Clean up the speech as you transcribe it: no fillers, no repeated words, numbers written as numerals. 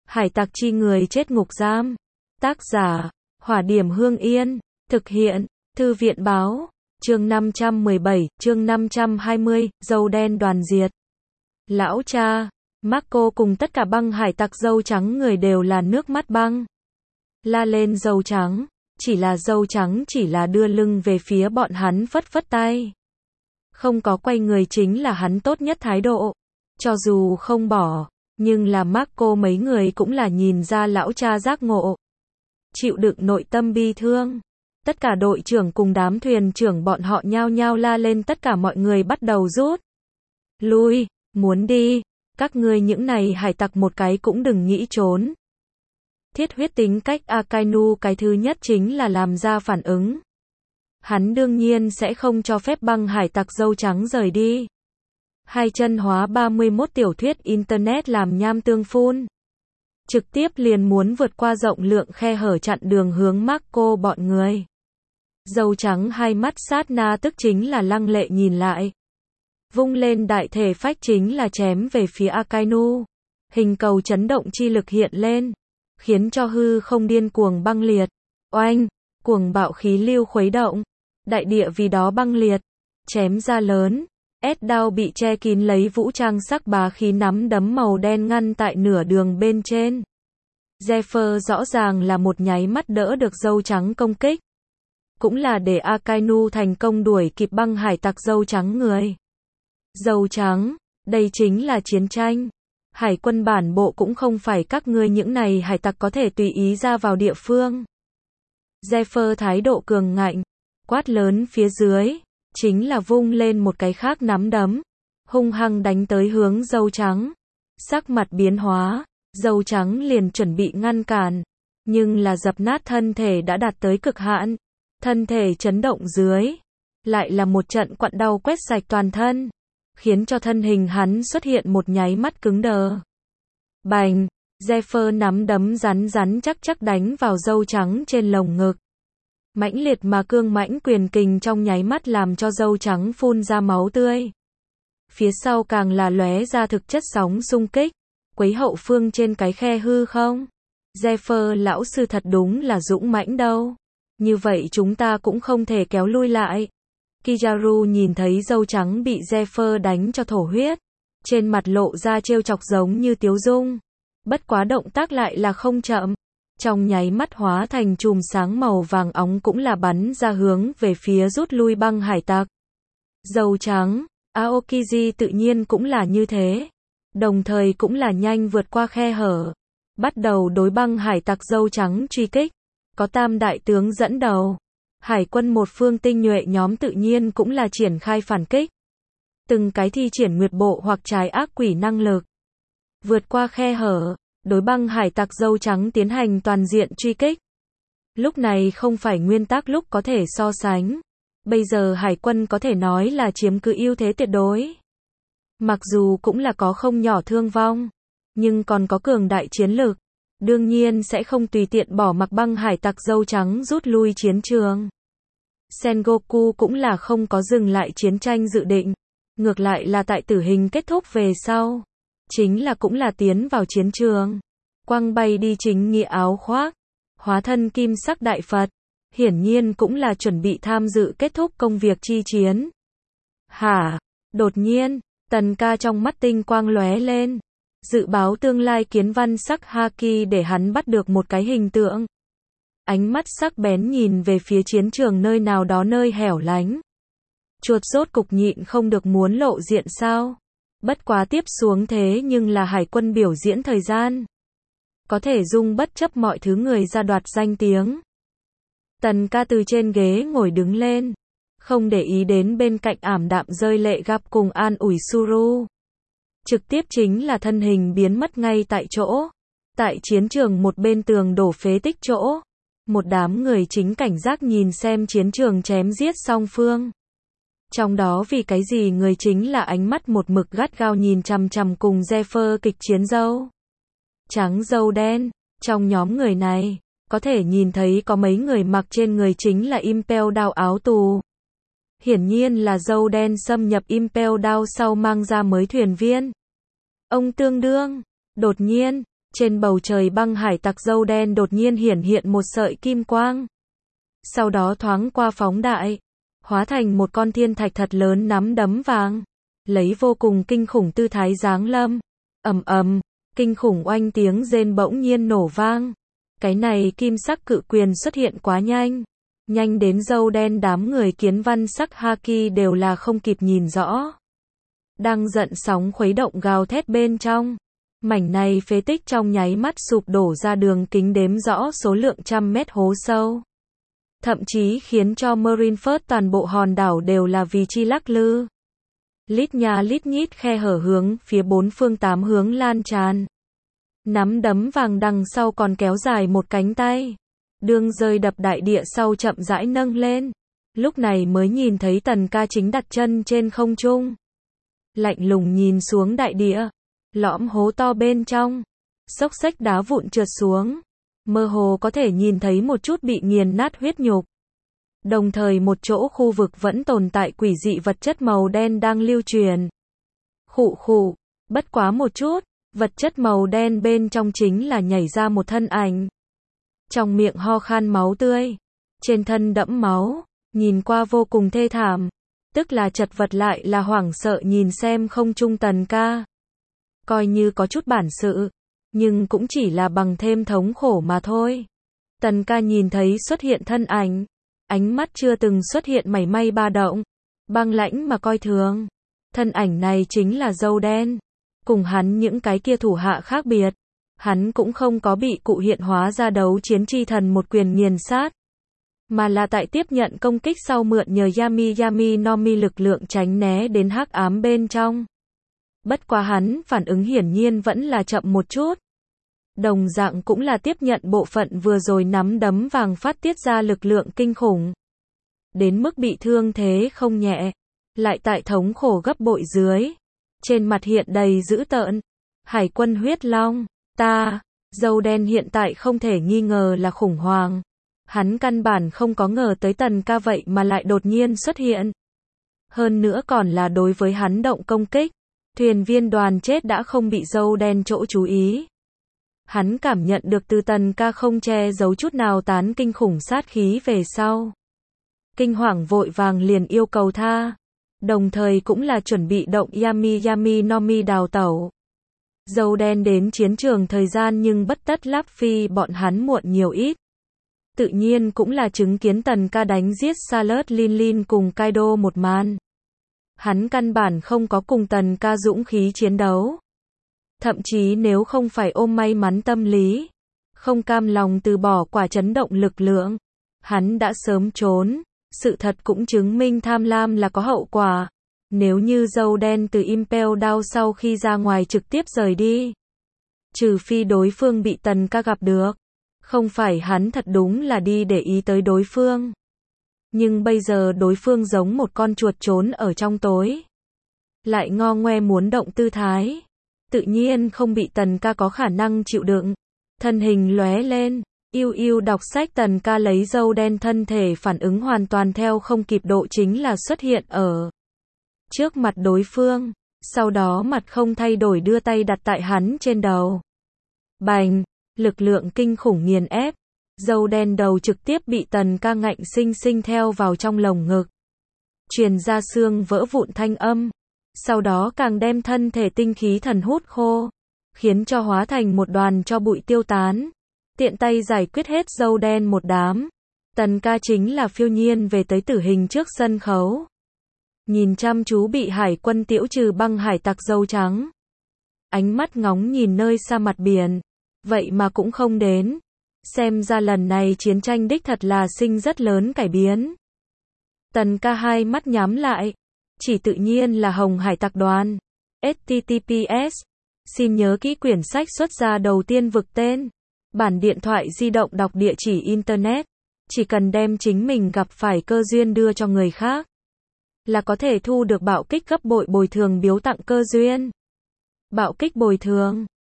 Hải tặc chi người chết ngục giam. Tác giả, Hỏa Điểm Hương Yên. Thực hiện, Thư viện Báo. Chương 517, chương 520, dâu đen đoàn diệt. Lão cha, Marco cùng tất cả băng hải tặc dâu trắng người đều là nước mắt băng. La lên dâu trắng, dâu trắng chỉ là đưa lưng về phía bọn hắn phất phất tay. Không có quay người chính là hắn tốt nhất thái độ. Cho dù không bỏ, nhưng là Marco mấy người cũng là nhìn ra lão cha giác ngộ. Chịu đựng nội tâm bi thương. Tất cả đội trưởng cùng đám thuyền trưởng bọn họ nhao nhao la lên, tất cả mọi người bắt đầu rút lui, muốn đi, các ngươi những này hải tặc một cái cũng đừng nghĩ trốn. Thiết huyết tính cách Akainu cái thứ nhất chính là làm ra phản ứng. Hắn đương nhiên sẽ không cho phép băng hải tặc dâu trắng rời đi. Hai chân hóa 31 tiểu thuyết Internet làm nham tương phun. Trực tiếp liền muốn vượt qua rộng lượng khe hở chặn đường hướng Marco bọn người. Dâu trắng hai mắt sát na tức chính là lăng lệ nhìn lại. Vung lên đại thể phách chính là chém về phía Akainu. Hình cầu chấn động chi lực hiện lên, khiến cho hư không điên cuồng băng liệt. Oanh, cuồng bạo khí lưu khuấy động. Đại địa vì đó băng liệt, chém ra lớn. S-đao bị che kín lấy vũ trang sắc bá khí nắm đấm màu đen ngăn tại nửa đường bên trên. Zephyr rõ ràng là một nháy mắt đỡ được dâu trắng công kích. Cũng là để Akainu thành công đuổi kịp băng hải tặc dâu trắng người. Dâu trắng, đây chính là chiến tranh. Hải quân bản bộ cũng không phải các ngươi những này hải tặc có thể tùy ý ra vào địa phương. Zephyr thái độ cường ngạnh, quát lớn phía dưới, chính là vung lên một cái khác nắm đấm, hung hăng đánh tới hướng dâu trắng. Sắc mặt biến hóa, dâu trắng liền chuẩn bị ngăn cản, nhưng là dập nát thân thể đã đạt tới cực hạn. Thân thể chấn động dưới, lại là một trận quặn đau quét sạch toàn thân, khiến cho thân hình hắn xuất hiện một nháy mắt cứng đờ. Bành, Zephyr nắm đấm rắn chắc đánh vào dâu trắng trên lồng ngực. Mãnh liệt mà cương mãnh quyền kình trong nháy mắt làm cho dâu trắng phun ra máu tươi. Phía sau càng là lóe ra thực chất sóng xung kích, quấy hậu phương trên cái khe hư không. Zephyr lão sư thật đúng là dũng mãnh đâu. Như vậy chúng ta cũng không thể kéo lui lại. Kizaru nhìn thấy dâu trắng bị Zephyr đánh cho thổ huyết, trên mặt lộ ra trêu chọc giống như tiếu dung. Bất quá động tác lại là không chậm, trong nháy mắt hóa thành chùm sáng màu vàng óng cũng là bắn ra hướng về phía rút lui băng hải tặc. Dâu trắng, Aokiji tự nhiên cũng là như thế, đồng thời cũng là nhanh vượt qua khe hở, bắt đầu đối băng hải tặc dâu trắng truy kích. Có tam đại tướng dẫn đầu, hải quân một phương tinh nhuệ nhóm tự nhiên cũng là triển khai phản kích. Từng cái thi triển nguyệt bộ hoặc trái ác quỷ năng lực, vượt qua khe hở, đối băng hải tặc dâu trắng tiến hành toàn diện truy kích. Lúc này không phải nguyên tắc lúc có thể so sánh. Bây giờ hải quân có thể nói là chiếm cứ ưu thế tuyệt đối. Mặc dù cũng là có không nhỏ thương vong, nhưng còn có cường đại chiến lược. Đương nhiên sẽ không tùy tiện bỏ mặc băng hải tặc dâu trắng rút lui chiến trường. Sengoku cũng là không có dừng lại chiến tranh dự định. Ngược lại là tại tử hình kết thúc về sau, chính là cũng là tiến vào chiến trường. Quăng bay đi chính nghĩa áo khoác, hóa thân kim sắc đại Phật. Hiển nhiên cũng là chuẩn bị tham dự kết thúc công việc chi chiến. Hả? Đột nhiên, Tần Ca trong mắt tinh quang lóe lên. Dự báo tương lai kiến văn sắc haki để hắn bắt được một cái hình tượng. Ánh mắt sắc bén nhìn về phía chiến trường nơi nào đó nơi hẻo lánh. Chuột rốt cục nhịn không được muốn lộ diện sao? Bất quá tiếp xuống thế nhưng là hải quân biểu diễn thời gian. Có thể dung bất chấp mọi thứ người ra đoạt danh tiếng. Tần Ca từ trên ghế ngồi đứng lên, không để ý đến bên cạnh ảm đạm rơi lệ gặp cùng an ủi Suru. Trực tiếp chính là thân hình biến mất ngay tại chỗ. Tại chiến trường một bên tường đổ phế tích chỗ, một đám người chính cảnh giác nhìn xem chiến trường chém giết song phương. Trong đó vì cái gì người chính là ánh mắt một mực gắt gao nhìn chằm chằm cùng Zephyr kịch chiến dâu trắng dâu đen. Trong nhóm người này, có thể nhìn thấy có mấy người mặc trên người chính là Impel Down áo tù. Hiển nhiên là dâu đen xâm nhập Impel Down sau mang ra mới thuyền viên. Ông tương đương, đột nhiên, Trên bầu trời băng hải tặc dâu đen đột nhiên hiển hiện một sợi kim quang. Sau đó thoáng qua phóng đại, hóa thành một con thiên thạch thật lớn nắm đấm vàng, lấy vô cùng kinh khủng tư thái giáng lâm. Ầm ầm, kinh khủng oanh tiếng rên bỗng nhiên nổ vang. Cái này kim sắc cự quyền xuất hiện quá nhanh, nhanh đến dâu đen đám người kiến văn sắc haki đều là không kịp nhìn rõ. Đang giận sóng khuấy động gào thét bên trong. Mảnh này phế tích trong nháy mắt sụp đổ ra đường kính đếm rõ số lượng trăm mét hố sâu. Thậm chí khiến cho Marineford toàn bộ hòn đảo đều là vì chi lắc lư. Lít nhà lít nhít khe hở hướng phía bốn phương tám hướng lan tràn. Nắm đấm vàng đằng sau còn kéo dài một cánh tay. Đương rơi đập đại địa sau chậm rãi nâng lên. Lúc này mới nhìn thấy Tần Ca chính đặt chân trên không trung. Lạnh lùng nhìn xuống đại địa. Lõm hố to bên trong. Xốc xếch đá vụn trượt xuống. Mơ hồ có thể nhìn thấy một chút bị nghiền nát huyết nhục. Đồng thời một chỗ khu vực vẫn tồn tại quỷ dị vật chất màu đen đang lưu truyền. Khụ khụ, bất quá một chút, vật chất màu đen bên trong chính là nhảy ra một thân ảnh. Trong miệng ho khan máu tươi, trên thân đẫm máu, nhìn qua vô cùng thê thảm, tức là chật vật lại là hoảng sợ nhìn xem không trung Tần Ca. Coi như có chút bản sự, nhưng cũng chỉ là bằng thêm thống khổ mà thôi. Tần Ca nhìn thấy xuất hiện thân ảnh, ánh mắt chưa từng xuất hiện mảy may ba động, băng lãnh mà coi thường. Thân ảnh này chính là dâu đen. Cùng hắn những cái kia thủ hạ khác biệt, hắn cũng không có bị cụ hiện hóa ra đấu chiến chi thần một quyền nghiền sát, mà là tại tiếp nhận công kích sau mượn nhờ Yami no Mi lực lượng tránh né đến hắc ám bên trong. Bất quá hắn phản ứng hiển nhiên vẫn là chậm một chút. Đồng dạng cũng là tiếp nhận bộ phận vừa rồi nắm đấm vàng phát tiết ra lực lượng kinh khủng. Đến mức bị thương thế không nhẹ, lại tại thống khổ gấp bội dưới. Trên mặt hiện đầy dữ tợn. Hải quân huyết long, dâu đen hiện tại không thể nghi ngờ là khủng hoảng. Hắn căn bản không có ngờ tới Tần Ca vậy mà lại đột nhiên xuất hiện. Hơn nữa còn là đối với hắn động công kích. Thuyền viên đoàn chết đã không bị dâu đen chỗ chú ý. Hắn cảm nhận được từ Tần Ca không che giấu chút nào tán kinh khủng sát khí về sau. Kinh hoàng vội vàng liền yêu cầu tha. Đồng thời cũng là chuẩn bị động Yami no Mi đào tẩu. Dâu đen đến chiến trường thời gian nhưng bất tất lắp phi bọn hắn muộn nhiều ít. Tự nhiên cũng là chứng kiến Tần Ca đánh giết Salut Lin cùng Kaido một màn. Hắn căn bản không có cùng Tần Ca dũng khí chiến đấu. Thậm chí nếu không phải ôm may mắn tâm lý, không cam lòng từ bỏ quả chấn động lực lượng, hắn đã sớm trốn. Sự thật cũng chứng minh tham lam là có hậu quả. Nếu như dâu đen từ Impel Down sau khi ra ngoài trực tiếp rời đi, trừ phi đối phương bị Tần Ca gặp được, không phải hắn thật đúng là đi để ý tới đối phương. Nhưng bây giờ đối phương giống một con chuột trốn ở trong tối, lại ngo ngoe muốn động tư thái, tự nhiên không bị Tần Ca có khả năng chịu đựng. Thân hình lóe lên, yêu đọc sách Tần Ca lấy dâu đen thân thể phản ứng hoàn toàn theo không kịp độ chính là xuất hiện ở trước mặt đối phương, sau đó mặt không thay đổi đưa tay đặt tại hắn trên đầu. Bành, lực lượng kinh khủng nghiền ép, dâu đen đầu trực tiếp bị Tần Ca ngạnh sinh sinh theo vào trong lồng ngực. Truyền ra xương vỡ vụn thanh âm, sau đó càng đem thân thể tinh khí thần hút khô, khiến cho hóa thành một đoàn tro bụi tiêu tán. Tiện tay giải quyết hết dâu đen một đám. Tần Ca chính là phiêu nhiên về tới tử hình trước sân khấu. Nhìn chăm chú bị hải quân tiễu trừ băng hải tặc dâu trắng. Ánh mắt ngóng nhìn nơi xa mặt biển. Vậy mà cũng không đến. Xem ra lần này chiến tranh đích thật là sinh rất lớn cải biến. Tần Ca hai mắt nhắm lại. Chỉ tự nhiên là Hồng Hải Tặc Đoàn. HTTPS. Xin nhớ kỹ quyển sách xuất ra đầu tiên vực tên. Bản điện thoại di động đọc địa chỉ Internet. Chỉ cần đem chính mình gặp phải cơ duyên đưa cho người khác, là có thể thu được bạo kích gấp bội bồi thường biếu tặng cơ duyên. Bạo kích bồi thường